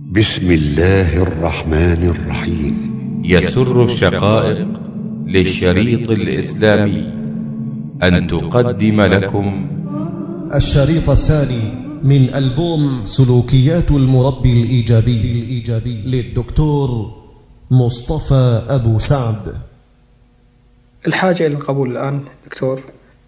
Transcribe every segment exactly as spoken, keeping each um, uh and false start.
بسم الله الرحمن الرحيم. يسر الشقائق للشريط الإسلامي أن تقدم لكم الشريط الثاني من ألبوم سلوكيات المربي الإيجابي للدكتور مصطفى أبو سعد. الحاجة إلى القبول الآن دكتور،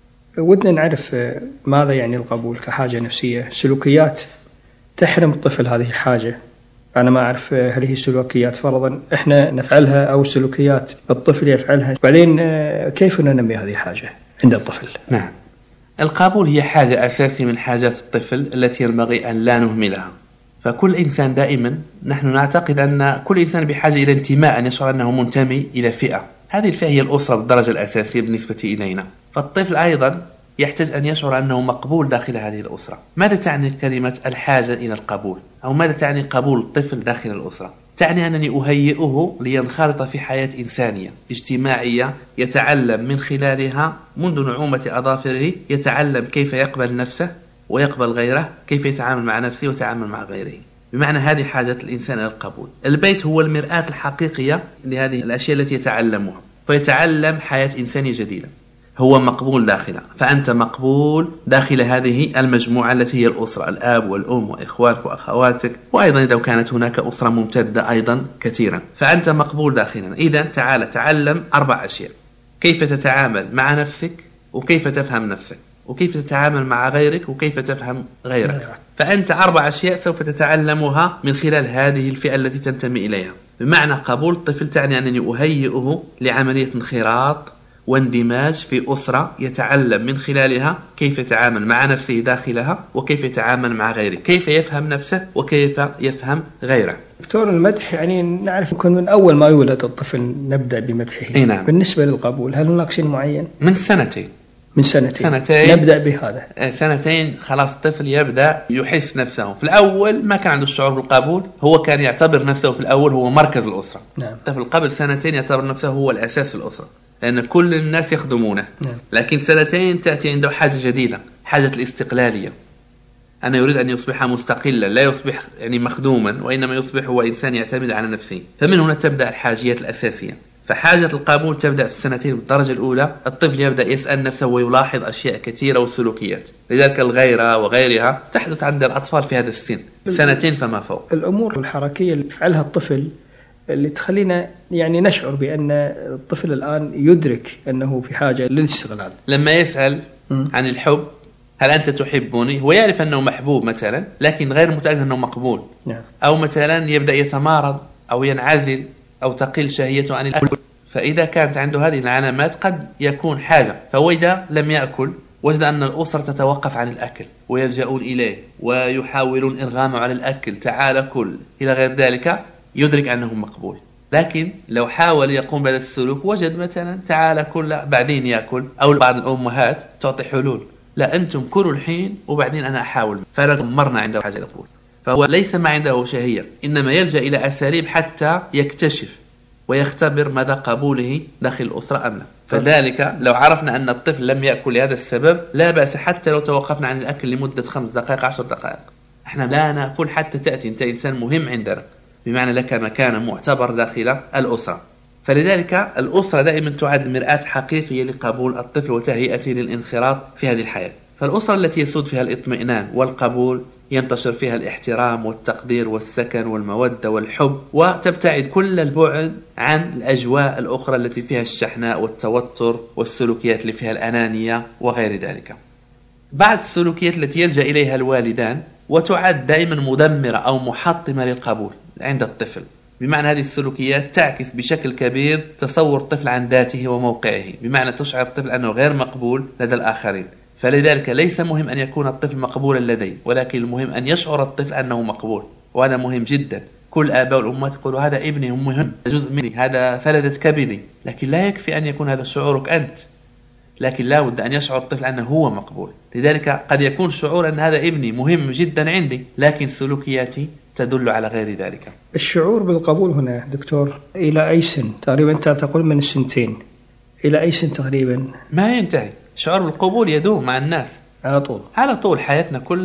ودنا نعرف ماذا يعني القبول كحاجة نفسية، سلوكيات تحرم الطفل هذه الحاجة. أنا ما أعرف هل هي سلوكيات فرضا إحنا نفعلها أو سلوكيات الطفل يفعلها، بعدين كيف ننمي هذه الحاجة عند الطفل؟ نعم، القبول هي حاجة أساسية من حاجات الطفل التي ينبغي أن لا نهملها. فكل إنسان دائما نحن نعتقد أن كل إنسان بحاجة إلى انتماء، أن يشعر أنه منتمي إلى فئة. هذه الفئة هي الأسرة بالدرجة الأساسية بالنسبة إلينا. فالطفل أيضا يحتاج أن يشعر أنه مقبول داخل هذه الأسرة. ماذا تعني كلمة الحاجة إلى القبول؟ أو ماذا تعني قبول الطفل داخل الأسرة؟ تعني أنني أهيئه لينخرط في حياة إنسانية اجتماعية يتعلم من خلالها منذ نعومة أظافره، يتعلم كيف يقبل نفسه ويقبل غيره، كيف يتعامل مع نفسه ويتعامل مع غيره. بمعنى هذه حاجة الإنسان إلى القبول. البيت هو المرآة الحقيقية لهذه الأشياء التي يتعلمها، فيتعلم حياة إنسانية جديدة. هو مقبول داخله، فأنت مقبول داخل هذه المجموعة التي هي الأسرة، الآب والأم وإخوانك وأخواتك، وأيضا إذا كانت هناك أسرة ممتدة أيضا كثيرا، فأنت مقبول داخلنا. إذا تعال تعلم أربع أشياء: كيف تتعامل مع نفسك، وكيف تفهم نفسك، وكيف تتعامل مع غيرك، وكيف تفهم غيرك. فأنت أربع أشياء سوف تتعلمها من خلال هذه الفئة التي تنتمي إليها. بمعنى قبول الطفل تعني أنني أهيئه لعملية انخراط واندماج في أسرة يتعلم من خلالها كيف يتعامل مع نفسه داخلها، وكيف يتعامل مع غيره، كيف يفهم نفسه وكيف يفهم غيره. دكتور، المدح يعني نعرف يكون من أول ما يولد الطفل نبدأ بمدحه. نعم. بالنسبة للقبول هل هناك شيء معين؟ من سنتين من سنتين, سنتين نبدأ بهذا. سنتين خلاص الطفل يبدأ يحس نفسه. في الأول ما كان عنده الشعور بالقبول، هو كان يعتبر نفسه في الأول هو مركز الأسرة. نعم. الطفل قبل سنتين يعتبر نفسه هو الأساس في الأسرة، لأن كل الناس يخدمونه. نعم. لكن سنتين تأتي عنده حاجة جديدة، حاجة الاستقلالية. أنا يريد أن يصبح مستقلا، لا يصبح يعني مخدوما، وإنما يصبح هو إنسان يعتمد على نفسه. فمن هنا تبدأ الحاجيات الأساسية. فحاجة القبول تبدأ في السنتين بالدرجة الأولى. الطفل يبدأ يسأل نفسه ويلاحظ أشياء كثيرة والسلوكيات، لذلك الغيرة وغيرها تحدث عند الأطفال في هذا السن، سنتين فما فوق. الأمور الحركية اللي يفعلها الطفل اللي تخلينا يعني نشعر بأن الطفل الآن يدرك أنه في حاجة للاستغلال. لما يسأل م. عن الحب، هل أنت تحبني؟ هو يعرف أنه محبوب مثلا، لكن غير متأكد أنه مقبول. نعم. أو مثلا يبدأ يتمارض أو ينعزل أو تقل شهيته عن الأكل. فإذا كانت عنده هذه العلامات قد يكون حاجة. فهو إذا لم يأكل وجد أن الأسرة تتوقف عن الأكل ويلجؤون إليه ويحاولون إرغامه على الأكل، تعال كل إلى غير ذلك، يدرك أنه مقبول. لكن لو حاول يقوم بهذا السلوك وجد مثلا تعال كل بعدين يأكل، أو بعض الأمهات تعطي حلول: لا أنتم كلوا الحين وبعدين أنا أحاول، فلا مرنا عنده حاجة يقول. فهو ليس ما عنده شهية، إنما يلجأ إلى أساليب حتى يكتشف ويختبر مدى قبوله داخل الأسرة أم لا. فذلك لو عرفنا أن الطفل لم يأكل لهذا السبب لا بأس، حتى لو توقفنا عن الأكل لمدة خمس دقائق عشر دقائق. احنا لا نأكل حتى تأتي أنت إنسان مهم عندنا، بمعنى لك مكان معتبر داخل الأسرة. فلذلك الأسرة دائما تعد مرآة حقيقية لقبول الطفل وتهيئته للانخراط في هذه الحياة. فالأسرة التي يسود فيها الاطمئنان والقبول ينتشر فيها الاحترام والتقدير والسكن والمودة والحب، وتبتعد كل البعد عن الأجواء الأخرى التي فيها الشحناء والتوتر والسلوكيات اللي فيها الأنانية وغير ذلك. بعض السلوكيات التي يلجأ إليها الوالدان وتعد دائما مدمرة أو محطمة للقبول عند الطفل، بمعنى هذه السلوكيات تعكس بشكل كبير تصور الطفل عن ذاته وموقعه، بمعنى تشعر الطفل أنه غير مقبول لدى الآخرين. فلذلك ليس مهم أن يكون الطفل مقبولا لدي، ولكن المهم أن يشعر الطفل أنه مقبول، وهذا مهم جدا. كل آباء والأمهات يقولوا هذا ابني مهم، جزء مني، هذا فلذة كبدي، لكن لا يكفي أن يكون هذا شعورك أنت، لكن لا بد أن يشعر الطفل أنه هو مقبول. لذلك قد يكون شعور أن هذا ابني مهم جدا عندي، لكن سلوكياتي تدل على غير ذلك. الشعور بالقبول هنا دكتور إلى أي سن تقريبا؟ أنت تقول من السنتين، إلى أي سن تقريبا؟ ما ينتهي. شعور بالقبول يدوم مع الناس على طول، على طول حياتنا كلها.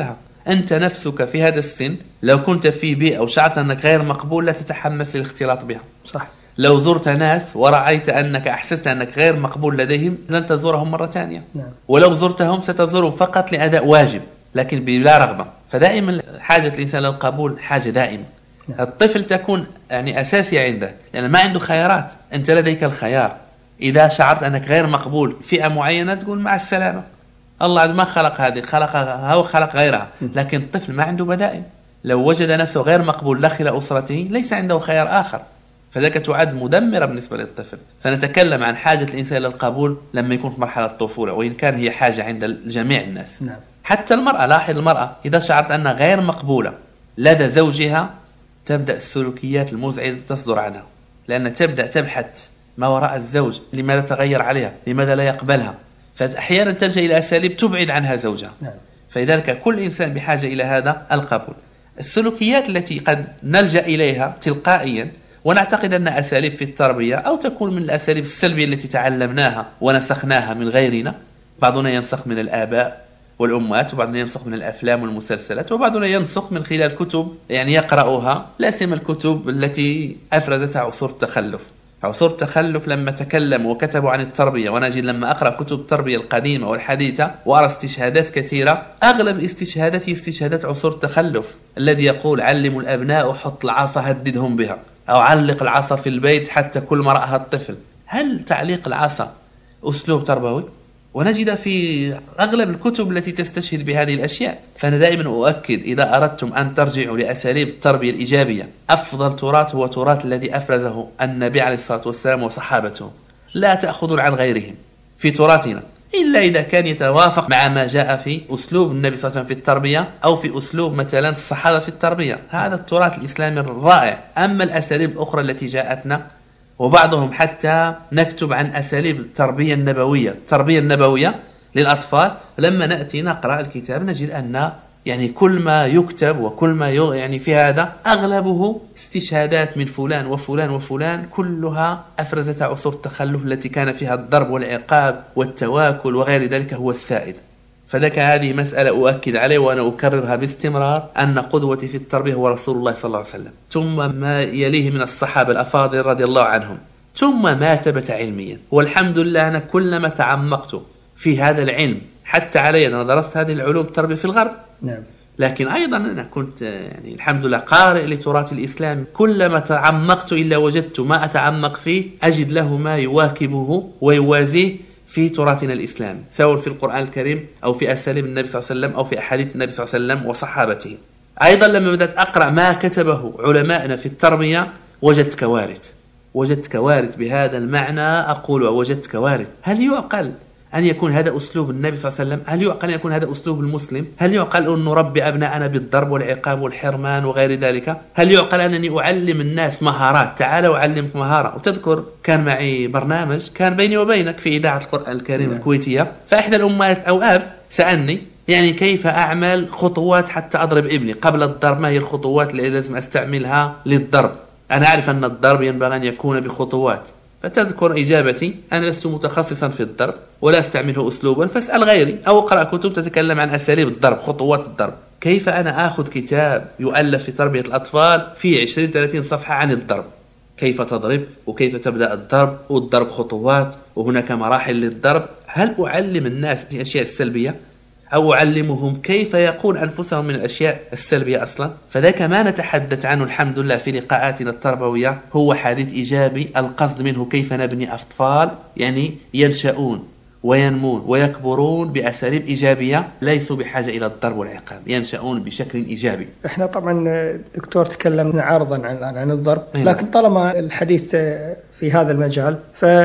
أنت نفسك في هذا السن لو كنت في بيئة وشعرت أنك غير مقبول لا تتحمس للاختلاط بها. صح. لو زرت ناس ورأيت أنك أحسست أنك غير مقبول لديهم لن تزورهم مرة ثانية. نعم. ولو زرتهم ستزورهم فقط لأداء واجب لكن بلا رغبة. فدائما حاجة الإنسان للقبول حاجة دائمة. نعم. الطفل تكون يعني أساسية عنده لأن ما عنده خيارات. أنت لديك الخيار إذا شعرت أنك غير مقبول فئة معينة تقول مع السلامة، الله ما خلق هذه، خلقها هو خلق غيرها. لكن الطفل ما عنده بدائل. لو وجد نفسه غير مقبول داخل أسرته ليس عنده خيار آخر، فذلك تعد مدمرة بالنسبة للطفل. فنتكلم عن حاجة الإنسان للقبول لما يكون في مرحلة الطفولة، وإن كان هي حاجة عند جميع الناس. نعم. حتى المرأة، لاحظ المرأة إذا شعرت أنها غير مقبولة لدى زوجها تبدأ السلوكيات المزعجة تصدر عنها، لأن تبدأ تبحث ما وراء الزوج، لماذا تغير عليها، لماذا لا يقبلها، فأحيانا تلجأ إلى أساليب تبعد عنها زوجها. نعم. فلذلك كل إنسان بحاجة إلى هذا القبول. السلوكيات التي قد نلجأ إليها تلقائيا ونعتقد أن أساليب في التربية أو تكون من الأساليب السلبية التي تعلمناها ونسخناها من غيرنا، بعضنا ينسخ من الآباء والأمهات، وبعضنا ينسخ من الأفلام والمسلسلات، وبعضنا ينسخ من خلال كتب يعني يقرأوها، لا سيما الكتب التي أفردتها عصور التخلف. عصور التخلف لما تكلموا وكتبوا عن التربية، ونجد لما أقرأ كتب التربية القديمة والحديثة وأرى استشهادات كثيرة، أغلب استشهاداتي استشهادات عصور التخلف الذي يقول علموا الأبناء وحط العصا هددهم بها، أو علق العصا في البيت حتى كل ما رأها الطفل. هل تعليق العصا أسلوب تربوي؟ ونجد في أغلب الكتب التي تستشهد بهذه الأشياء. فأنا دائما أؤكد إذا أردتم أن ترجعوا لأساليب التربية الإيجابية، أفضل تراث هو تراث الذي أفرزه النبي عليه الصلاة والسلام وصحابته. لا تأخذوا عن غيرهم في تراثنا إلا إذا كان يتوافق مع ما جاء في أسلوب النبي صلى الله عليه وسلم في التربية، أو في أسلوب مثلا الصحابة في التربية. هذا التراث الإسلامي الرائع. أما الأساليب الأخرى التي جاءتنا، وبعضهم حتى نكتب عن أساليب التربية النبوية، التربية النبوية للأطفال، لما نأتي نقرأ الكتاب نجد أن يعني كل ما يكتب وكل ما يعني في هذا أغلبه استشهادات من فلان وفلان وفلان، كلها أفرزت عصور التخلف التي كان فيها الضرب والعقاب والتواكل وغير ذلك هو السائد. فذلك هذه مسألة أؤكد عليه وأنا أكررها باستمرار، أن قدوتي في التربية هو رسول الله صلى الله عليه وسلم، ثم ما يليه من الصحابة الأفاضل رضي الله عنهم، ثم ما ثبت علميا. والحمد لله أنا كلما تعمقت في هذا العلم، حتى علي أنا درست هذه العلوم التربية في الغرب. نعم. لكن أيضا أنا كنت يعني الحمد لله قارئ لتراث الإسلام، كلما تعمقت إلا وجدت ما أتعمق فيه أجد له ما يواكبه ويوازيه في تراثنا الإسلامي، سواء في القرآن الكريم أو في أساليب النبي صلى الله عليه وسلم أو في أحاديث النبي صلى الله عليه وسلم وصحابته. أيضا لما بدأت أقرأ ما كتبه علماءنا في التربية وجدت كوارث، وجدت كوارث بهذا المعنى أقول وجدت كوارث. هل يعقل أن يكون هذا أسلوب النبي صلى الله عليه وسلم؟ هل يعقل أن يكون هذا أسلوب المسلم؟ هل يعقل أن نربي أبناءنا بالضرب والعقاب والحرمان وغير ذلك؟ هل يعقل أنني أعلم الناس مهارات؟ تعال أعلمك مهارة. وتذكر كان معي برنامج كان بيني وبينك في إذاعة القرآن الكريم الكويتية، فإحدى الأمهات أو أب سألني يعني كيف أعمل خطوات حتى أضرب ابني قبل الضرب، ما هي الخطوات اللي لازم أستعملها للضرب؟ أنا أعرف أن الضرب ينبغي أن يكون بخطوات. فتذكر إجابتي أنا لست متخصصا في الضرب ولا أستعمله أسلوبا، فاسأل غيري أو اقرأ كتب تتكلم عن أساليب الضرب، خطوات الضرب. كيف أنا أخذ كتاب يؤلف في تربية الأطفال في عشرين ثلاثين صفحة عن الضرب، كيف تضرب وكيف تبدأ الضرب والضرب خطوات وهناك مراحل للضرب؟ هل أعلم الناس الأشياء السلبية أو أعلمهم كيف يقون أنفسهم من الأشياء السلبية أصلا؟ فذاك ما نتحدث عنه الحمد لله في لقاءاتنا التربوية هو حديث إيجابي، القصد منه كيف نبني أطفال يعني ينشؤون وينمون ويكبرون بأساليب إيجابية، ليسوا بحاجة إلى الضرب والعقاب، ينشؤون بشكل إيجابي. إحنا طبعا دكتور تكلمنا عرضا عن عن الضرب، لكن طالما الحديث في هذا المجال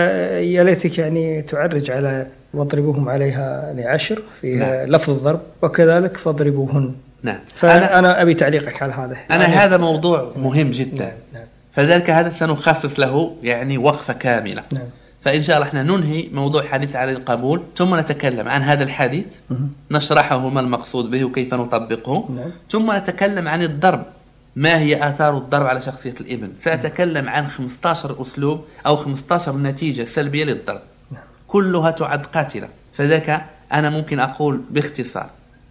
فيا ليتك يعني تعرج على واضربوهم عليها لعشر في نعم. لفظ الضرب، وكذلك فاضربوهن. نعم. فأنا أنا أبي تعليقك على هذا. أنا يعني هذا موضوع مهم جدا. نعم. نعم. فذلك هذا سنخصص له يعني وقفة كاملة. نعم. فإن شاء الله احنا ننهي موضوع الحديث عن القبول، ثم نتكلم عن هذا الحديث، نشرحه ما المقصود به وكيف نطبقه. نعم. ثم نتكلم عن الضرب، ما هي آثار الضرب على شخصية الابن. سأتكلم عن خمسة عشر أسلوب أو خمسة عشر نتيجة سلبية للضرب، كلها تعد قاتلة. فذلك أنا ممكن أقول باختصار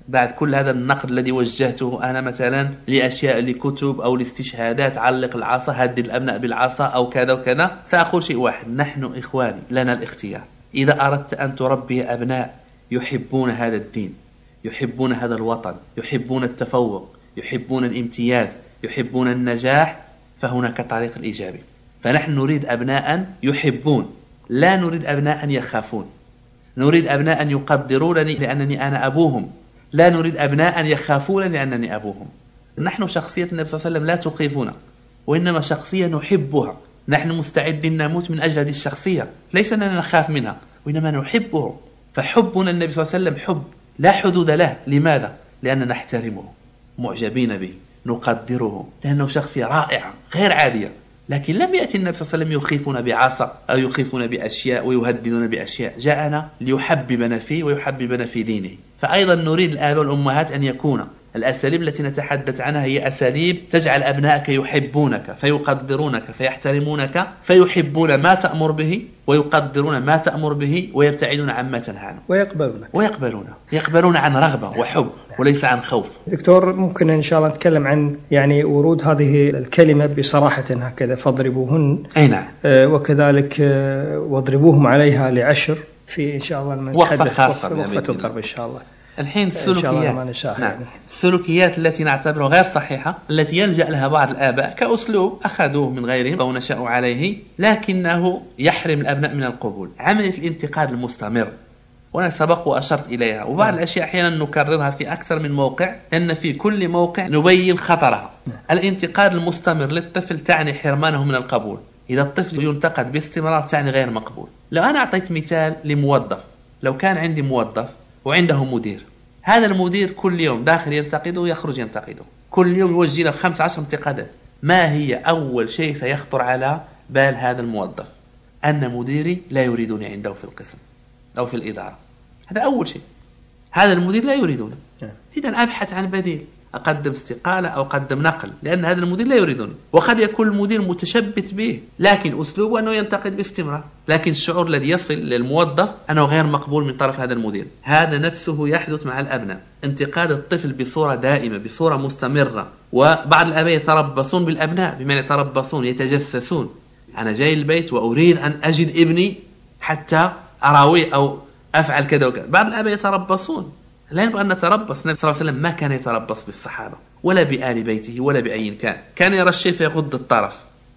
بعد كل هذا النقد الذي وجهته أنا مثلا لأشياء لكتب أو لاستشهادات، علق العصا، هدد الأبناء بالعصا أو كذا وكذا، سأقول شيء واحد: نحن إخواني لنا الاختيار. إذا أردت أن تربي أبناء يحبون هذا الدين، يحبون هذا الوطن، يحبون التفوق، يحبون الامتياز، يحبون النجاح، فهناك طريق الإيجابي. فنحن نريد أبناء يحبون، لا نريد أبناء يخافون. نريد أبناء يقدرونني لأنني أنا أبوهم، لا نريد أبناء يخافون لأنني أبوهم. نحن شخصية النبي صلى الله عليه وسلم لا تخيفنا، وإنما شخصية نحبها. نحن مستعدين نموت من أجل هذه الشخصية، ليس أننا نخاف منها وإنما نحبه. فحبنا النبي صلى الله عليه وسلم حب لا حدود له. لماذا؟ لأننا نحترمه، معجبين به، نقدره، لأنه شخصية رائعة غير عادية. لكن لم يأتي النبي صلى الله عليه وسلم يخيفنا بعصا أو يخيفنا بأشياء ويهددنا بأشياء، جاءنا ليحببنا فيه ويحببنا في دينه. فأيضا نريد الآباء والأمهات أن يكون الأساليب التي نتحدث عنها هي أساليب تجعل أبنائك يحبونك، فيقدرونك، فيحترمونك، فيحبون ما تأمر به ويقدرون ما تأمر به ويبتعدون عما تنهى عنه، ويقبلون ويقبلون يقبلون عن رغبة وحب وليس عن خوف. دكتور، ممكن إن شاء الله نتكلم عن يعني ورود هذه الكلمة بصراحة هكذا: فاضربوهن. أي نعم. آه وكذلك آه واضربوهم عليها لعشر، في إن شاء الله لما وقفة خاصة وقفة الضرب إن شاء الله. الحين السلوكيات، نعم. يعني. السلوكيات التي نعتبرها غير صحيحة، التي يلجأ لها بعض الآباء كأسلوب أخذوه من غيرهم أو نشأوا عليه، لكنه يحرم الأبناء من القبول. عملية الانتقاد المستمر، وأنا سبق وأشرت إليها، وبعض الأشياء أحيانا نكررها في أكثر من موقع، لأن في كل موقع نبين خطرها. الانتقاد المستمر للطفل تعني حرمانه من القبول. إذا الطفل ينتقد باستمرار تعني غير مقبول. لو أنا أعطيت مثال لموظف، لو كان عندي موظف وعنده مدير، هذا المدير كل يوم داخل ينتقده ويخرج ينتقده، كل يوم يوجه له خمس عشر انتقادات، ما هي أول شيء سيخطر على بال هذا الموظف؟ أن مديري لا يريدني عنده في القسم أو في الإدارة. هذا أول شيء، هذا المدير لا يريدني، إذن أبحث عن بديل، أقدم استقالة أو أقدم نقل، لأن هذا المدير لا يريدني. وقد يكون المدير متشبت به، لكن أسلوبه أنه ينتقد باستمرار، لكن الشعور الذي يصل للموظف أنه غير مقبول من طرف هذا المدير. هذا نفسه يحدث مع الأبناء، انتقاد الطفل بصورة دائمة، بصورة مستمرة. وبعض الآباء يتربصون بالأبناء، بمعنى يتربصون، يتجسسون. أنا جاي البيت وأريد أن أجد ابني حتى أراويه أو أفعل كذا وكذا. بعض الآباء يتربصون، لا ينبغي أن نتربص. النبي صلى الله عليه وسلم ما كان يتربص بالصحابة ولا بآل بيته ولا بأي كان، كان يرى الشيء فيغض الطرف.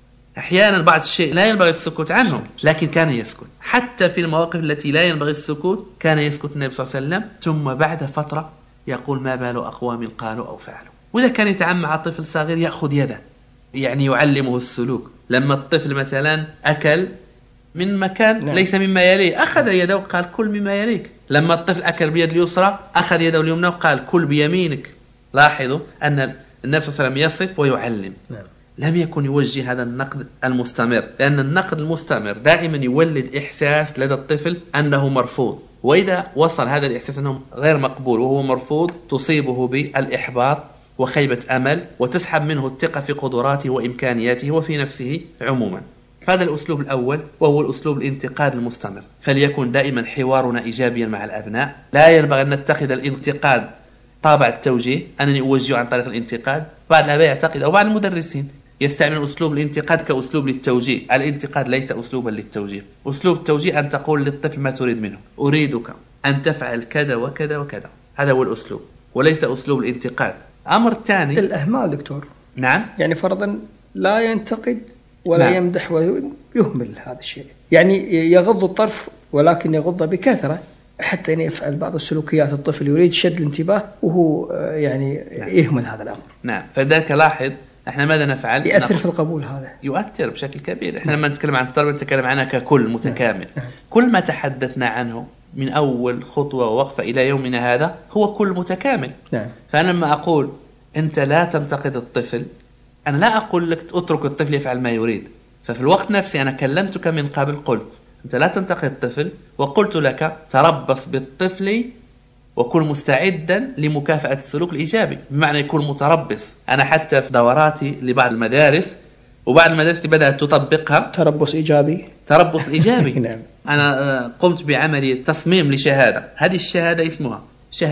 أحيانا بعض الشيء لا ينبغي السكوت عنه، لكن كان يسكت. حتى في المواقف التي لا ينبغي السكوت كان يسكت النبي صلى الله عليه وسلم، ثم بعد فترة يقول: ما بال أقوام قالوا أو فعلوا. وإذا كان يتعامل مع طفل صغير يأخذ يده، يعني يعلمه السلوك. لما الطفل مثلا أكل من مكان نعم. ليس مما يليه، أخذ يده وقال: كل مما يليك. لما الطفل أكل بيد اليسرى أخذ يده اليمنى وقال: كل بيمينك. لاحظوا أن النبي صلى الله عليه وسلم يصف ويعلم، نعم. لم يكن يوجه هذا النقد المستمر، لأن النقد المستمر دائما يولد إحساس لدى الطفل أنه مرفوض. وإذا وصل هذا الإحساس أنه غير مقبول وهو مرفوض، تصيبه بالإحباط وخيبة أمل، وتسحب منه الثقة في قدراته وإمكانياته وفي نفسه عموما. هذا الأسلوب الأول، وهو الأسلوب الانتقاد المستمر. فليكن دائما حوارنا إيجابيا مع الأبناء. لا ينبغي أن نتخذ الانتقاد طابع التوجيه، أنني أوجه عن طريق الانتقاد. بعض الآباء يعتقد أو بعض المدرسين يستعمل أسلوب الانتقاد كأسلوب للتوجيه. الانتقاد ليس أسلوبا للتوجيه. أسلوب التوجيه أن تقول للطفل ما تريد منه: أريدك أن تفعل كذا وكذا وكذا. هذا هو الأسلوب، وليس أسلوب الانتقاد. أمر ثاني الإهمال. دكتور، نعم، يعني فرضا لا ينتقد ولا نعم. يمدح ويهمل هذا الشيء، يعني يغض الطرف ولكن يغض بكثرة، حتى أن يفعل بعض السلوكيات. الطفل يريد شد الانتباه وهو يعني نعم. يهمل هذا الأمر. نعم، فذلك لاحظ احنا ماذا نفعل؟ يؤثر في القبول. هذا يؤثر بشكل كبير. احنا لما نتكلم عن التربية نتكلم عنها ككل متكامل. نعم. كل ما تحدثنا عنه من أول خطوة ووقفة إلى يومنا هذا هو كل متكامل. نعم. فأنا لما أقول أنت لا تنتقد الطفل، أنا لا أقول لك اترك الطفل يفعل ما يريد. ففي الوقت نفسي أنا كلمتك من قبل، قلت أنت لا تنتقد الطفل، وقلت لك تربص بالطفل وكن مستعدا لمكافأة السلوك الإيجابي، بمعنى يكون متربص. أنا حتى في دوراتي لبعض المدارس وبعض المدارس بدأت تطبقها تربص إيجابي. تربص إيجابي. نعم. أنا قمت بعملية تصميم لشهادة. هذه الشهادة اسمها شهادة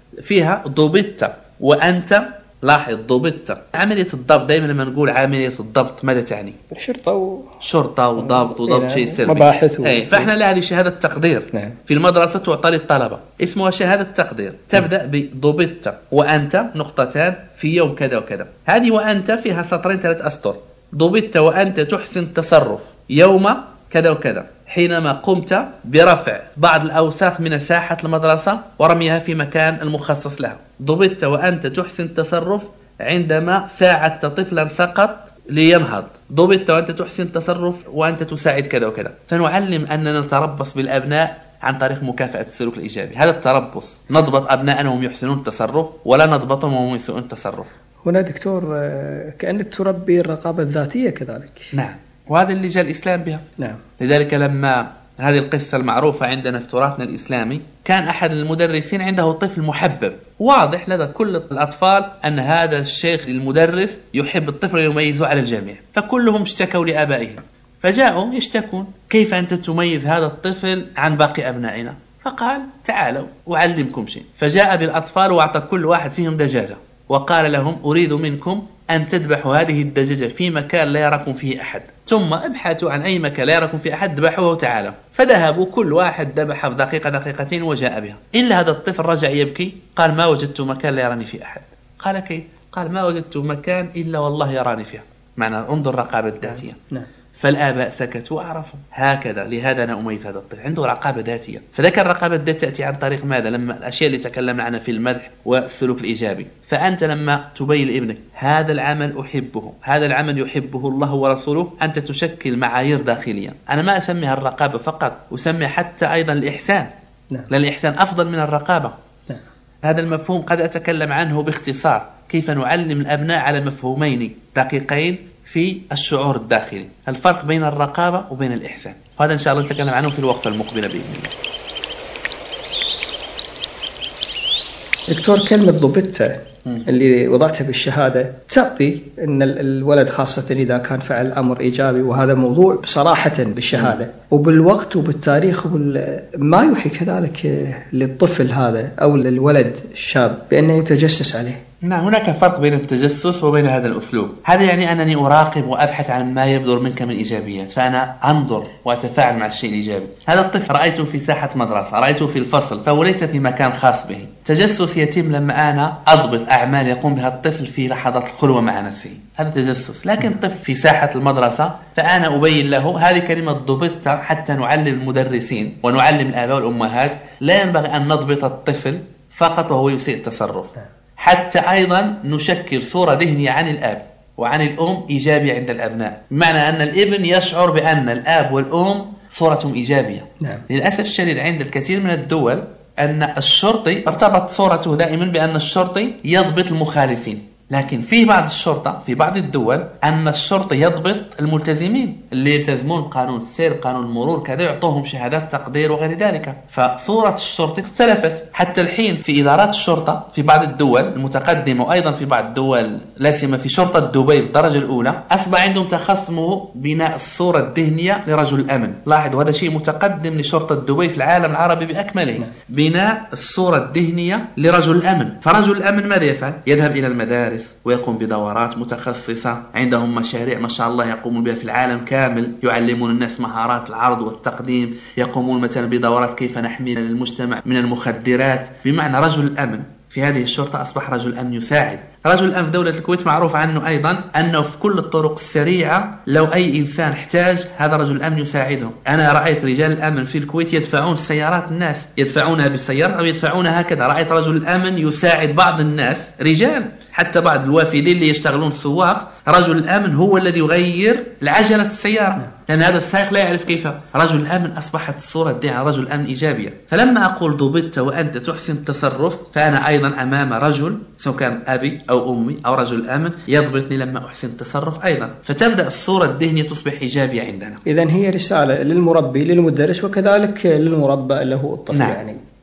فيها ضبطت وأنت. لاحظ ضبطت. عملية الضبط دائما لما نقول عملية الضبط ماذا تعني؟ شرطة و... شرطة وضبط وضبط شيء سلبي، مباحث و... أي. فإحنا لا، هذه شهادة تقدير. نعم. في المدرسة تعطى للطلبة، اسمها شهادة تقدير. تبدأ بضبطت وأنت نقطتان في يوم كذا وكذا. هذه وأنت فيها سطرين ثلاث أسطر. ضبطت وأنت تحسن التصرف يوم كذا وكذا حينما قمت برفع بعض الأوساخ من ساحة المدرسة ورميها في مكان المخصص لها. ضبطت وأنت تحسن التصرف عندما ساعدت طفلا سقط لينهض. ضبطت وأنت تحسن التصرف وأنت تساعد كذا وكذا. فنعلم أننا نتربص بالأبناء عن طريق مكافأة السلوك الإيجابي. هذا التربص، نضبط أبناءنا وهم يحسنون التصرف ولا نضبطهم وهم يسوءون التصرف. هنا دكتور كأنك تربي الرقابة الذاتية كذلك. نعم، وهذا اللي جاء الإسلام بها. نعم. لذلك لما هذه القصة المعروفة عندنا في تراثنا الإسلامي، كان أحد المدرسين عنده طفل محبب، واضح لدى كل الأطفال أن هذا الشيخ المدرس يحب الطفل ويميزه على الجميع، فكلهم اشتكوا لآبائهم، فجاءوا يشتكون: كيف أنت تميز هذا الطفل عن باقي أبنائنا؟ فقال: تعالوا أعلمكم شيء. فجاء بالأطفال وأعطى كل واحد فيهم دجاجة وقال لهم: أريد منكم أن تذبحوا هذه الدجاجة في مكان لا يراكم فيه أحد، ثم ابحثوا عن أي مكان لا يراكم فيه أحد ذبحوه وتعالوا. فذهبوا كل واحد ذبح في دقيقة دقيقتين وجاء بها، إلا هذا الطفل رجع يبكي، قال: ما وجدت مكان لا يراني فيه أحد. قال: كيف؟ قال: ما وجدت مكان إلا والله يراني فيها. معنى انظر الرقابة الذاتية. نعم. فالآباء سكتوا وعرفوا هكذا، لهذا أنا أميز هذا الطفل، عنده رقابة ذاتية. فذكر الرقابة الذاتية تأتي عن طريق ماذا؟ لما الأشياء اللي تكلمنا عنها في المدح والسلوك الإيجابي. فأنت لما تبين لابنك هذا العمل أحبه، هذا العمل يحبه الله ورسوله، أنت تشكل معايير داخلية. أنا ما أسميها الرقابة فقط، أسمي حتى أيضا الإحسان. نعم. لأن الإحسان أفضل من الرقابة. نعم. هذا المفهوم قد أتكلم عنه باختصار، كيف نعلم الأبناء على مفهومين دقيقين في الشعور الداخلي، الفرق بين الرقابة وبين الإحسان. وهذا إن شاء الله نتكلم عنه في الوقت المقبل بإذن الله. دكتور، كلمة ضبطت اللي وضعتها بالشهادة تعطي أن الولد خاصة إذا كان فعل أمر إيجابي، وهذا موضوع بصراحة بالشهادة م. وبالوقت وبالتاريخ وبال... ما يوحي كذلك للطفل هذا أو للولد الشاب بأنه يتجسس عليه. نعم، هناك فرق بين التجسس وبين هذا الأسلوب. هذا يعني أنني أراقب وأبحث عن ما يبدر منك من إيجابيات، فأنا أنظر وأتفاعل مع الشيء الإيجابي. هذا الطفل رأيته في ساحة مدرسة، رأيته في الفصل، فهو ليس في مكان خاص به. تجسس يتم لما أنا أضبط أعمال يقوم بها الطفل في لحظات الخلوة مع نفسه، هذا تجسس. لكن الطفل في ساحة المدرسة فأنا أبين له، هذه كلمة ضبطت حتى نعلم المدرسين ونعلم الآباء والأمهات، لا ينبغي أن نضبط الطفل فقط وهو يسيء التصرف، حتى أيضا نشكل صورة ذهنية عن الأب وعن الأم إيجابية عند الأبناء، بمعنى أن الابن يشعر بأن الأب والأم صورتهم إيجابية. نعم. للأسف الشديد عند الكثير من الدول أن الشرطي ارتبط صورته دائما بأن الشرطي يضبط المخالفين، لكن في بعض الشرطة في بعض الدول أن الشرطي يضبط الملتزمين اللي يلتزمون قانون السير، قانون المرور كذا، يعطوهم شهادات تقدير وغير ذلك. فصورة الشرطي اختلفت حتى الحين في إدارات الشرطة في بعض الدول المتقدمة، وأيضا في بعض الدول لا سيما في شرطة دبي بالدرجة الأولى، أصبح عندهم تخصص بناء الصورة الذهنية لرجل الأمن. لاحظوا هذا شيء متقدم لشرطة دبي في العالم العربي بأكمله، بناء الصورة الذهنية لرجل الأمن. فرجل الأمن ماذا يفعل؟ يذهب إلى المدارس ويقوم بدورات متخصصة، عندهم مشاريع ما شاء الله يقومون بها في العالم كامل، يعلمون الناس مهارات العرض والتقديم، يقومون مثلا بدورات كيف نحمي المجتمع من المخدرات. بمعنى رجل الأمن في هذه الشرطة أصبح رجل أمن يساعد. رجل الأمن في دولة الكويت معروف عنه أيضا أنه في كل الطرق السريعة لو أي إنسان احتاج هذا رجل الأمن يساعده. أنا رأيت رجال الأمن في الكويت يدفعون سيارات الناس، يدفعونها بالسيارة أو يدفعونها هكذا. رأيت رجل الأمن يساعد بعض الناس رجال، حتى بعض الوافدين اللي يشتغلون سواق، رجل الأمن هو الذي يغير العجلة السيارة، لأن هذا السائق لا يعرف كيف. رجل الأمن أصبحت الصورة دي عن رجل الأمن إيجابية. فلما أقول ضبطت وأنت تحسن التصرف، فأنا أيضا أمام رجل سواء كان أبي أو أمي أو رجل الأمن يضبطني لما أحسن التصرف أيضا، فتبدأ الصورة الذهنية تصبح إيجابية عندنا. إذن هي رسالة للمربي للمدرس وكذلك للمربى اللي هو الطفل. نعم. يعني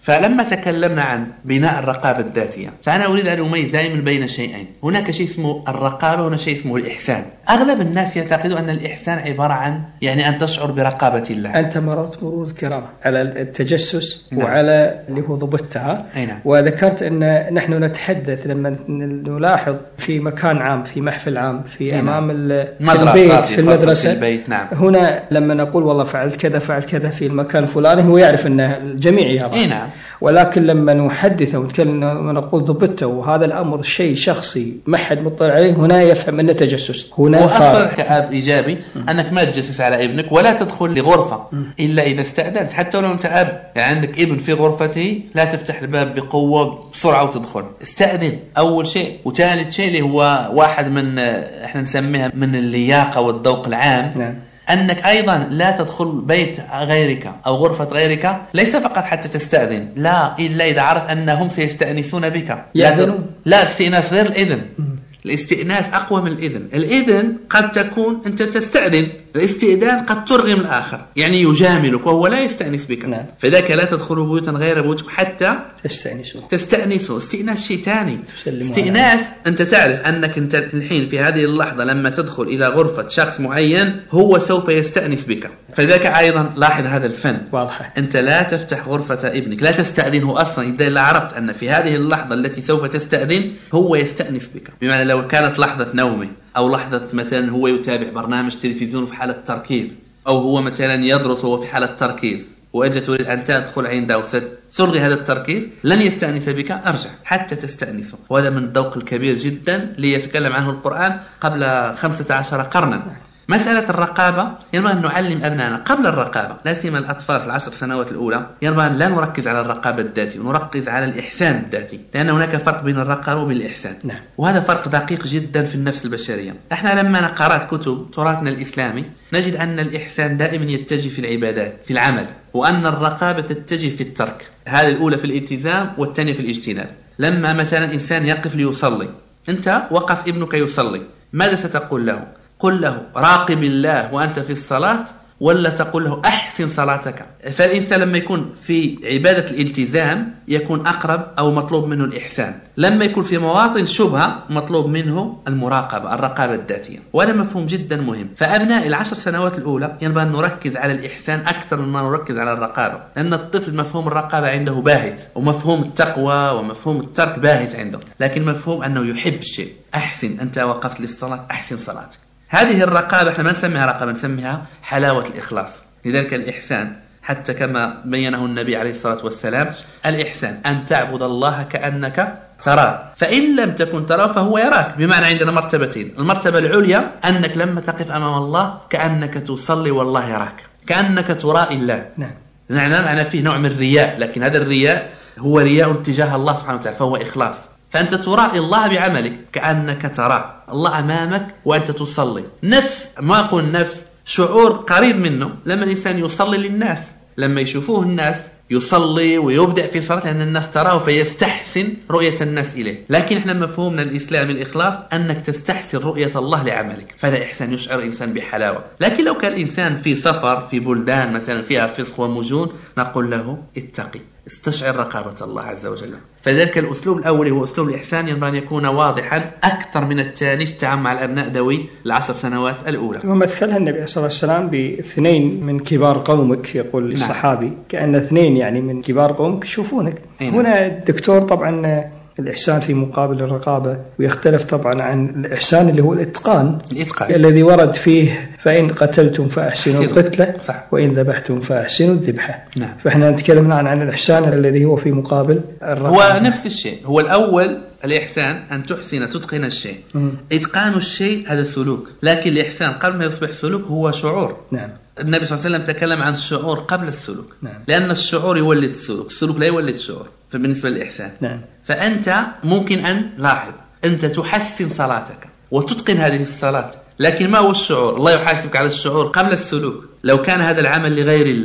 فلما تكلمنا عن بناء الرقابة الذاتية فأنا أريد أن أميز دائما بين شيئين، هناك شيء اسمه الرقابة وهناك شيء اسمه الإحسان. أغلب الناس يعتقدون أن الإحسان عبارة عن يعني أن تشعر برقابة الله. أنت مررت مرور الكرام على التجسس نعم. وعلى اللي هو ضبطها، نعم. وذكرت أن نحن نتحدث لما نلاحظ في مكان عام، في محفل عام، في نعم. أمام في البيت، في المدرسة، في البيت. نعم. هنا لما نقول والله فعلت كذا فعلت كذا في المكان الفلاني هو يعرف أن الجميع يرى. نعم. ولكن لما نحدثه ونتكلم ونقول ضبطته وهذا الأمر شيء شخصي ما حد مطلع عليه، هنا يفهم أنه تجسس. هنا وأصل كأب إيجابي أنك ما تجسس على ابنك ولا تدخل لغرفة إلا إذا استأذنت، حتى لو أنت أب يعني عندك ابن في غرفته لا تفتح الباب بقوة بسرعة وتدخل، استأذن أول شيء. وثالث شيء اللي هو واحد من إحنا نسميها من اللياقة والذوق العام، نعم. أنك أيضا لا تدخل بيت غيرك أو غرفة غيرك ليس فقط حتى تستأذن، لا، إلا إذا عرفت أنهم سيستأنسون بك. يأذنون؟ لا، الاستئناس غير الإذن. الاستئناس أقوى من الإذن. الإذن قد تكون أنت تستأذن، الاستئذان قد ترغم الآخر يعني يجاملك وهو لا يستأنس بك. نعم. فذاك لا تدخلوا بيوتا غير بيوتكم حتى تستأنسوا. تستأنسوا. استئناس شيء ثاني. استئناس أنت تعرف أنك أنت الحين في هذه اللحظة لما تدخل إلى غرفة شخص معين هو سوف يستأنس بك، فذاك أيضا لاحظ هذا الفن. واضحة. أنت لا تفتح غرفة ابنك، لا تستأذنه أصلا إذا لا عرفت أن في هذه اللحظة التي سوف تستأذن هو يستأنس بك. بمعنى لو كانت لحظة نومه أو لحظة مثلا هو يتابع برنامج تلفزيون في حالة تركيز، أو هو مثلا يدرس وهو في حالة تركيز وأنت تريد أن تدخل عنده وتلغي هذا التركيز، لن يستأنس بك، أرجع حتى تستأنسه. وهذا من الذوق الكبير جدا ليتكلم عنه القرآن قبل خمسة عشر قرنا. مسألة الرقابة ينبغي أن نعلم أبنائنا قبل الرقابة، لا سيما الأطفال في العشر سنوات الأولى، ينبغي أن لا نركز على الرقابة الذاتية ونركز على الإحسان الذاتي، لأن هناك فرق بين الرقابة وبين الإحسان. نعم. وهذا فرق دقيق جدا في النفس البشرية. احنا لما قرأت كتب تراثنا الإسلامي نجد أن الإحسان دائما يتجه في العبادات في العمل، وأن الرقابة تتجه في الترك. هذه الأولى في الالتزام والثانية في الاجتناب. لما مثلا إنسان يقف ليصلي، أنت وقف ابنك يصلي، ماذا ستقول له؟ قل له راقب الله وأنت في الصلاة، ولا تقول له أحسن صلاتك؟ فالإنسان لما يكون في عبادة الالتزام يكون أقرب أو مطلوب منه الإحسان، لما يكون في مواطن شبهة مطلوب منه المراقبة، الرقابة الذاتية. وهذا مفهوم جدا مهم. فأبناء العشر سنوات الأولى ينبغي أن نركز على الإحسان أكثر مما نركز على الرقابة، لأن الطفل مفهوم الرقابة عنده باهت، ومفهوم التقوى ومفهوم الترك باهت عنده، لكن مفهوم أنه يحب الشيء. أحسن، أنت وقفت للصلاة أحسن صلاتك. هذه الرقابة احنا ما نسميها رقابة، نسميها حلاوة الإخلاص. لذلك الإحسان حتى كما بينه النبي عليه الصلاة والسلام، الإحسان أن تعبد الله كأنك تراه فإن لم تكن تراه فهو يراك. بمعنى عندنا مرتبتين، المرتبة العليا أنك لما تقف أمام الله كأنك تصلي والله يراك، كأنك ترى الله. نعم. نعم. معنى فيه نوع من الرياء، لكن هذا الرياء هو رياء تجاه الله سبحانه وتعالى، فهو إخلاص. فأنت ترى الله بعملك كأنك تراه الله أمامك وأنت تصلي. نفس ما أقول نفس شعور قريب منه لما الإنسان يصلي للناس، لما يشوفوه الناس يصلي ويبدأ في صلاة لأن الناس تراه فيستحسن رؤية الناس إليه. لكن إحنا مفهومنا الإسلامي الإخلاص أنك تستحسن رؤية الله لعملك، فهذا إحسان يشعر الإنسان بحلاوة. لكن لو كان الإنسان في سفر في بلدان مثلا فيها فسق ومجون نقول له اتقي، استشعر رقابة الله عز وجل. فذلك الأسلوب الأول هو أسلوب الإحسان، ينبغي أن يكون واضحا أكثر من الثاني في التعامل مع الأبناء ذوي العشر سنوات الأولى. ومثلها النبي صلى الله عليه وسلم باثنين من كبار قومك، يقول للصحابي نعم. كأن اثنين يعني من كبار قومك يشوفونك. نعم. هنا الدكتور طبعا الإحسان في مقابل الرقابة، ويختلف طبعا عن الإحسان اللي هو الإتقان, الإتقان. الذي ورد فيه فإن قتلتم فأحسنوا القتلة وإن ذبحتم فأحسنوا الذبحة. نعم. فإحنا نتكلم عن عن الإحسان الذي هو في مقابل الرقابة. هو نفس الشيء. هو الأول الإحسان أن تحسن تتقن الشيء. م. إتقان الشيء هذا سلوك، لكن الإحسان قبل ما يصبح سلوك هو شعور. نعم. النبي صلى الله عليه وسلم تكلم عن الشعور قبل السلوك. نعم. لأن الشعور يولد السلوك، السلوك لا يولد الشعور. فبالنسبة للإحسان نعم. فأنت ممكن أن لاحظ أنت تحسن صلاتك وتتقن هذه الصلاة، لكن ما هو الشعور؟ الله يحاسبك على الشعور قبل السلوك. لو كان هذا العمل لغير الله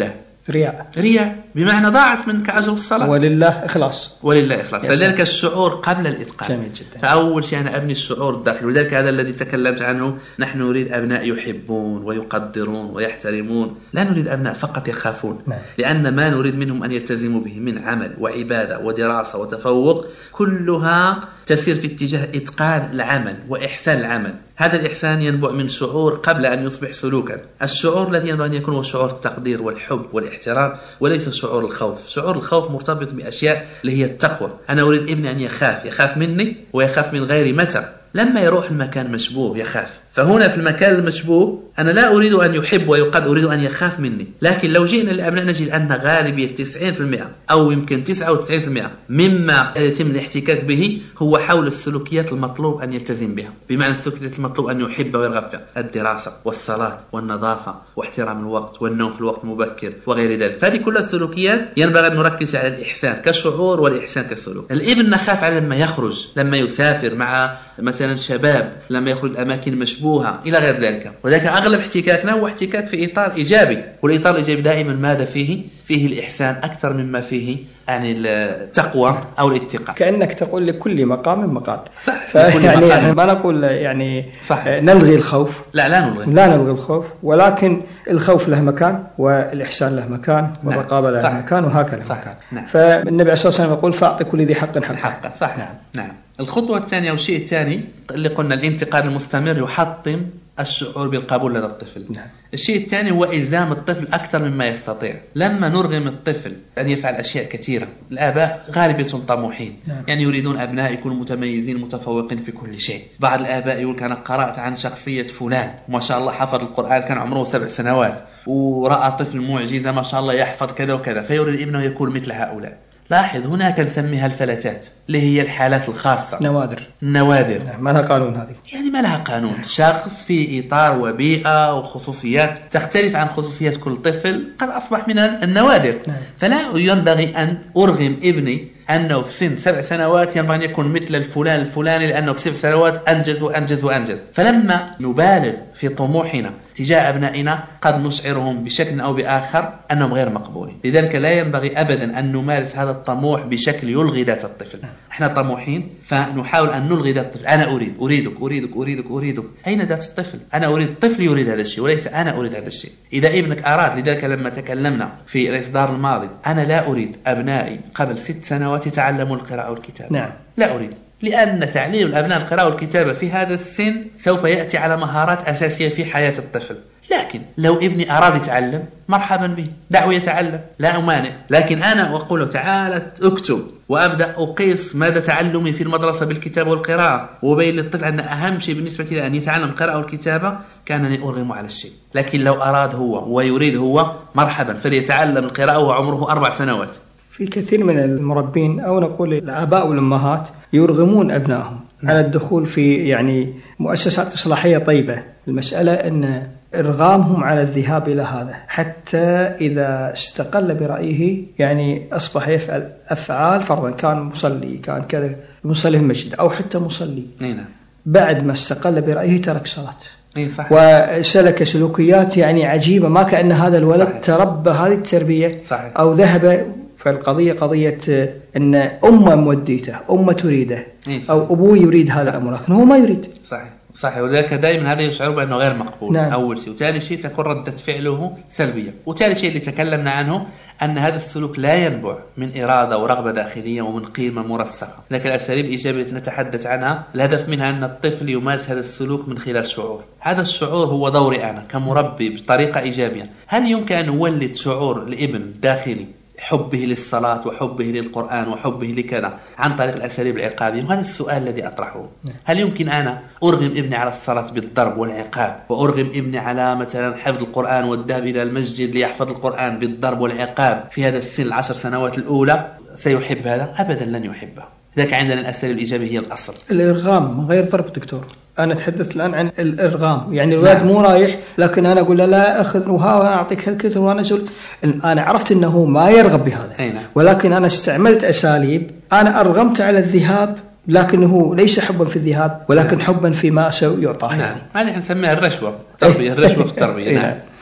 رياء رياء بمعنى ضاعت منك أجر الصلاة. ولله إخلاص ولله إخلاص. فذلك الشعور قبل الإتقان. جميل جدا. فأول شيء أنا أبني الشعور الداخلي، ولذلك هذا الذي تكلمت عنه. نحن نريد أبناء يحبون ويقدرون ويحترمون، لا نريد أبناء فقط يخافون. نعم. لأن ما نريد منهم أن يلتزموا به من عمل وعبادة ودراسة وتفوق كلها تسير في اتجاه إتقان العمل وإحسان العمل. هذا الإحسان ينبع من شعور قبل أن يصبح سلوكا. الشعور الذي ينبغي أن يكون هو شعور التقدير والحب والاحترام، وليس شعور الخوف. شعور الخوف مرتبط بأشياء اللي هي التقوى. أنا أريد ابني أن يخاف، يخاف مني ويخاف من غيري. متى؟ لما يروح المكان مشبوه يخاف. فهنا في المكان المشبوه أنا لا أريد أن يحب ويقدر، أريد أن يخاف مني. لكن لو جئنا للأبناء نجد أن غالبية تسعين بالمئة أو يمكن تسعة وتسعين بالمئة مما يتم الاحتكاك به هو حول السلوكيات المطلوب أن يلتزم بها. بمعنى السلوكيات المطلوب أن يحب ويرغب فيها: الدراسة والصلاة والنظافة واحترام الوقت والنوم في الوقت المبكر وغير ذلك. فهذه كلها السلوكيات ينبغي أن نركز على الإحسان كشعور والإحسان كسلوك. الابن نخاف على لما يخرج، لما يسافر مع مثلا شباب، لما يخرج أماكن مشبوهة إلى غير ذلك. وذلك أغلب احتكاكنا هو احتكاك في إطار إيجابي، والإطار الإيجابي دائما ماذا فيه؟ فيه الإحسان أكثر مما فيه يعني التقوى أو الاتقاء. كأنك تقول لكل مقام مقال. صح. يعني مقام. ما نقول يعني صح. نلغي الخوف، لا لا نلغي لا نلغي الخوف، ولكن الخوف له مكان والإحسان له مكان والرقابة له صح. مكان وهكذا صح. مكان. نعم. فالنبي عليه الصلاة والسلام يقول: فأعطي كل ذي حق حقه. حقه. صح. نعم. نعم. الخطوة الثانية أو الشيء الثاني اللي قلنا الانتقال المستمر يحطم الشعور بالقبول لدى الطفل. نعم. الشيء الثاني هو إلزام الطفل أكثر مما يستطيع. لما نرغم الطفل أن يفعل أشياء كثيرة، الآباء غالبيتهم طموحين. نعم. يعني يريدون أبناء يكونوا متميزين متفوقين في كل شيء. بعض الآباء يقول: أنا قرأت عن شخصية فلان ما شاء الله حفظ القرآن كان عمره سبع سنوات، ورأى طفل معجزة ما شاء الله يحفظ كذا وكذا، فيريد ابنه يكون مثل هؤلاء. لاحظ هناك نسميها الفلتات اللي هي الحالات الخاصة، نوادر. النوادر. نعم. ما لها قانون هذه، يعني ما لها قانون. شخص في إطار وبيئة وخصوصيات تختلف عن خصوصيات كل طفل قد أصبح من النوادر. نعم. فلا ينبغي أن أرغم ابني أنه في سن سبع سنوات ينبغي أن يكون مثل الفلان الفلاني لأنه في سبع سنوات أنجز وأنجز وأنجز. فلما نبالغ في طموحنا تجاه أبنائنا قد نشعرهم بشكل أو بآخر أنهم غير مقبولين. لذلك لا ينبغي أبدا أن نمارس هذا الطموح بشكل يلغي ذات الطفل. احنا طموحين فنحاول أن نلغي ذات الطفل. أنا أريد أريدك أريدك أريدك أريدك. أين ذات الطفل؟ أنا أريد الطفل يريد هذا الشيء وليس أنا أريد هذا الشيء. إذا ابنك أراد، لذلك لما تكلمنا في الإصدار الماضي أنا لا أريد أبنائي قبل ست سنوات يتعلموا القراءة والكتابة. نعم. لا أريد، لأن تعليم الأبناء القراءة والكتابة في هذا السن سوف يأتي على مهارات أساسية في حياة الطفل. لكن لو ابني أراد يتعلم مرحبا به، دعوه يتعلم، لا أمانع. لكن أنا أقول له تعال اكتب وأبدأ أقيس مدى تعلمي في المدرسة بالكتابة والقراءة، وبين للطفل أن أهم شيء بالنسبة لي أن يتعلم القراءة والكتابة، كانني أرغم على الشيء. لكن لو أراد هو ويريد هو مرحبا، فليتعلم القراءة وهو عمره أربع سنوات. في كثير من المربين أو نقول الآباء والأمهات يرغمون أبنائهم على الدخول في يعني مؤسسات إصلاحية طيبة. المسألة أن إرغامهم على الذهاب إلى هذا حتى إذا استقل برأيه يعني أصبح يفعل أفعال، فرضا كان مصلي كان كذا مصلي في المسجد أو حتى مصلي، نعم. بعد ما استقل برأيه ترك صلاة. إيه صح. وسلك سلوكيات يعني عجيبة، ما كأن هذا الولد صحيح. تربى هذه التربية صحيح. أو ذهب. فالقضية قضية أن أمه موديته، أمه تريده، أو أبوه يريد هذا الأمر لكن هو ما يريد. صحيح صحيح. وذلك دائما هذا يشعر بأنه غير مقبول. نعم. أول شيء. وثاني شيء تكون ردة فعله سلبية. وثالث شيء اللي تكلمنا عنه أن هذا السلوك لا ينبع من إرادة ورغبة داخلية ومن قيمة مرسخة. لكن الأساليب الإيجابية التي نتحدث عنها الهدف منها أن الطفل يمارس هذا السلوك من خلال شعور. هذا الشعور هو دوري أنا كمربي بطريقة إيجابية. هل يمكن أن نولد شعور الابن داخلي حبه للصلاة وحبه للقرآن وحبه لكذا عن طريق الأساليب العقابية؟ وهذا السؤال الذي أطرحه. هل يمكن أنا أرغم ابني على الصلاة بالضرب والعقاب، وأرغم ابني على مثلا حفظ القرآن والذهاب إلى المسجد ليحفظ القرآن بالضرب والعقاب في هذا السن العشر سنوات الأولى؟ سيحب هذا؟ أبدا لن يحبه. لذلك عندنا الأساليب الإيجابية هي الأصل. الإرغام من غير ضرب دكتور. أنا أتحدث الآن عن الإرغام، يعني الولد نعم. مو رايح لكن أنا أقول له لا أخذ وها أعطيك هالكثر وأنا أقول أنا عرفت أنه ما يرغب بهذا نعم. ولكن أنا استعملت أساليب، أنا أرغمت على الذهاب لكنه ليس حبا في الذهاب ولكن نعم. حبا فيما سيعطاه. نعم. هذه نسميها الرشوة، تربية الرشوة في التربية. نعم.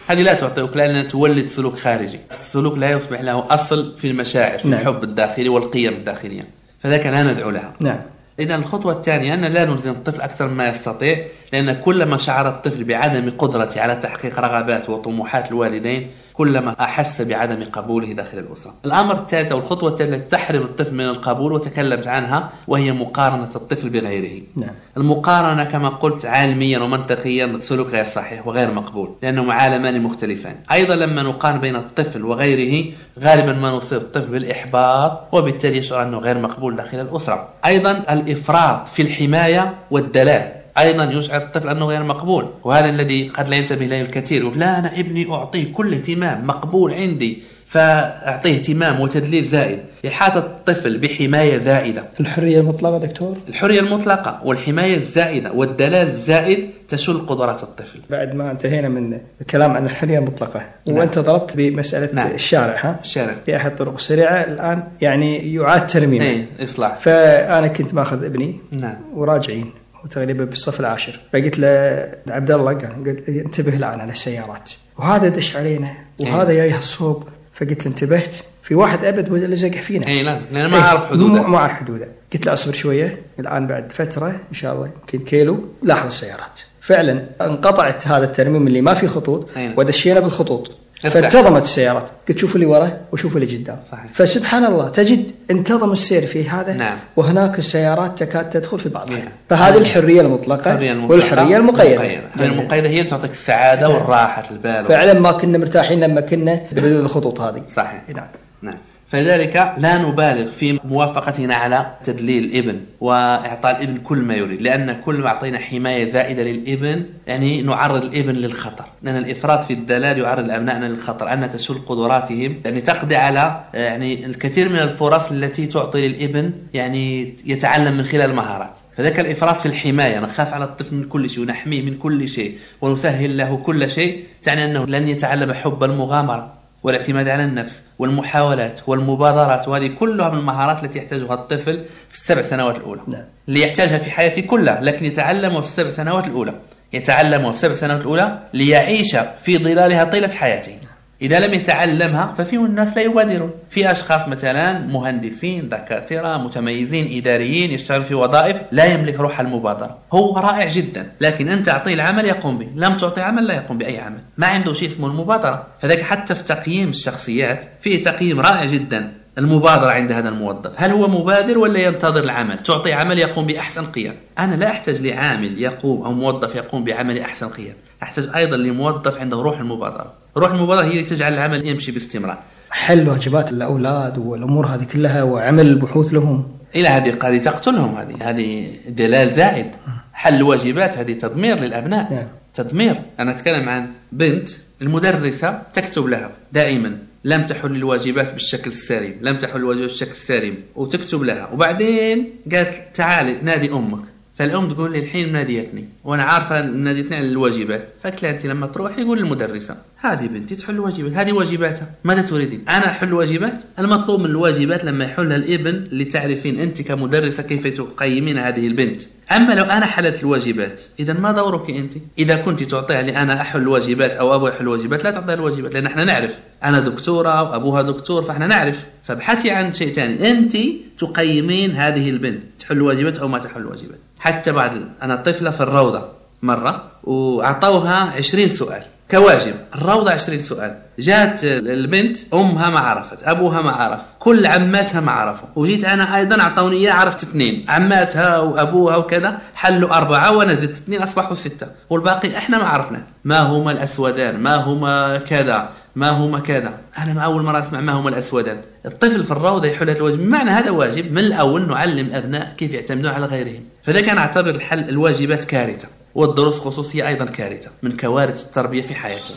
هذه لا تعطيك لأنها تولد سلوك خارجي. السلوك لا يصبح له أصل في المشاعر، في نعم. الحب الداخلي والقيم الداخلية، فذاك لا ندعو لها. نعم. إذن الخطوة الثانية أن لا نلزم الطفل أكثر مما يستطيع، لأن كلما شعر الطفل بعدم قدرته على تحقيق رغبات وطموحات الوالدين كلما أحس بعدم قبوله داخل الأسرة. الأمر الثالث أو الخطوة الثالثة التي تحرم الطفل من القبول وتكلمت عنها، وهي مقارنة الطفل بغيره. نعم. المقارنة كما قلت علميا ومنطقيا سلوك غير صحيح وغير مقبول، لأنهما عالمان مختلفان. أيضا لما نقارن بين الطفل وغيره غالبا ما نصيب الطفل بالإحباط، وبالتالي يشعر أنه غير مقبول داخل الأسرة. أيضا الإفراط في الحماية والدلال أيضا يشعر الطفل أنه غير مقبول، وهذا الذي قد لا ينتبه له الكثير. يقول لا أنا ابني أعطيه كل اهتمام، مقبول عندي، فأعطيه اهتمام وتدليل زائد. إحاطة الطفل بحماية زائدة. الحرية المطلقة دكتور؟ الحرية المطلقة والحماية الزائدة والدلال الزائد تشل قدرات الطفل. بعد ما انتهينا من الكلام عن الحرية المطلقة، نعم. وأنت ضربت بمسألة نعم. الشارع، ها؟ الشارع في أحد الطرق السريعة الآن يعني يعاد ترميمه. ايه إصلاح. فأنا كنت ماخذ ابني نعم. وراجعين وتقريبا بالصف العاشر، فقلت له عبد الله قلت انتبه الآن على السيارات، وهذا دش علينا وهذا جاي الصوب، فقلت له انتبهت في واحد أبد بدأ لزق فينا. اي لا لأن ما أعرف حدوده. ما أعرف حدوده. قلت له أصبر شوية، الآن بعد فترة إن شاء الله يمكن كيلو لاحظ السيارات. فعلا انقطعت هذا الترميم اللي ما في خطوط ودشينا بالخطوط، فانتظمت السيارات. قلت شوفوا اللي ورا وشوفوا اللي قدام. فسبحان الله تجد انتظم السير في هذا. نعم. وهناك السيارات تكاد تدخل في بعضها. نعم. فهذه الحرية المطلقة والحرية المقيدة. الحرية المقيدة هي اللي تعطيك السعادة نعم. والراحة البال. فعلا ما كنا مرتاحين لما كنا بدون الخطوط هذه. صحيح. نعم. نعم. فلذلك لا نبالغ في موافقتنا على تدليل الابن وإعطاء الابن كل ما يريد، لأن كل ما أعطينا حماية زائدة للابن يعني نعرض الابن للخطر، لأن الإفراط في الدلال يعرض أبنائنا للخطر، أن تشل قدراتهم، يعني تقضي على يعني الكثير من الفرص التي تعطي للابن يعني يتعلم من خلال المهارات. فذلك الإفراط في الحماية، نخاف على الطفل من كل شيء ونحميه من كل شيء ونسهل له كل شيء، تعني أنه لن يتعلم حب المغامرة والاعتماد على النفس والمحاولات والمبادرات، وهذه كلها من المهارات التي يحتاجها الطفل في السبع سنوات الأولى. نعم. اللي يحتاجها في حياته كلها، لكن يتعلمها في السبع سنوات الأولى، يتعلمها في السبع سنوات الأولى ليعيش في ظلالها طيلة حياته. إذا لم يتعلمها ففيه الناس لا يبادرون. في أشخاص مثلا مهندسين، دكاترة، متميزين، إداريين، يشتغل في وظائف لا يملك روح المبادرة، هو رائع جدا، لكن أنت أعطيه العمل يقوم به، لم تعطي عمل لا يقوم بأي عمل، ما عنده شيء اسمه المبادرة. فذلك حتى في تقييم الشخصيات فيه تقييم رائع جدا المبادرة عند هذا الموظف، هل هو مبادر ولا ينتظر العمل؟ تعطي عمل يقوم بأحسن قيم. أنا لا أحتاج لعامل يقوم أو موظف يقوم بعمل أحسن قيم، أحتاج أيضا لموظف عنده روح المبادرة. روح المبادرة هي اللي تجعل العمل يمشي باستمرار. حل واجبات الأولاد والأمور هذه كلها وعمل البحوث لهم، إلى هذه قد تقتلهم، هذه هذه دلال زائد. حل واجبات هذه تضمير للأبناء. نعم. تضمير. أنا أتكلم عن بنت المدرسة تكتب لها دائما لم تحل الواجبات بالشكل السليم، لم تحل الواجبات بالشكل السليم، وتكتب لها، وبعدين قالت تعالي نادي أمك، فالأم تقول لي الحين ناديتني وأنا عارفة ناديتني على الواجبات، فقلت لها أنت لما تروح يقول المدرسة هذه بنتي تحل الواجبات، هذه واجباتها، ماذا تريدين؟ أنا أحل واجبات؟ المطلوب من الواجبات لما يحلها الابن اللي تعرفين أنت كمدرسة كيف تقيمين هذه البنت. أما لو أنا حلت الواجبات إذا ما دورك أنت؟ إذا كنت تعطيها لي أنا أحل الواجبات أو أبو يحل الواجبات لا تعطيها الواجبات، لأن احنا نعرف أنا دكتورة وأبوها دكتور فاحنا نعرف، فابحثي عن شيء ثاني، أنت تقيمين هذه البنت تحل الواجبات أو ما تحل الواجبات. حتى بعد أنا طفلة في الروضة مرة وأعطوها عشرين سؤال كواجب، الروضة عشرين سؤال، جات البنت أمها ما عرفت، أبوها ما عرف، كل عماتها ما عرفوا، وجيت أنا أيضا أعطوني إياه عرفت اثنين، عماتها وأبوها وكذا حلوا أربعة وأنا زدت اثنين أصبحوا ستة، والباقي إحنا ما عرفنا ما هما الأسودان، ما هما كذا، ما هما كذا. أنا ما أول مرة أسمع ما هما الأسودان. الطفل في الروضة يحل الواجب، بمعنى هذا واجب، من الأول نعلم الأبناء كيف يعتمدون على غيرهم. فذلك أنا أعتبر الحل الواجبات كارثة، والدروس خصوصية أيضا كارثة من كوارث التربية في حياتنا.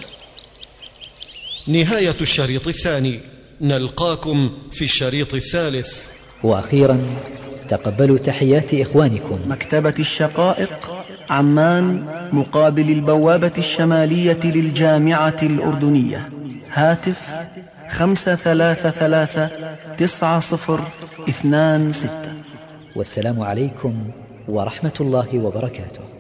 نهاية الشريط الثاني، نلقاكم في الشريط الثالث. وأخيرا تقبلوا تحيات إخوانكم مكتبة الشقائق، عمان، مقابل البوابة الشمالية للجامعة الأردنية. هاتف خمسة ثلاثة ثلاثة تسعة صفر اثنان ستة. والسلام عليكم ورحمة الله وبركاته.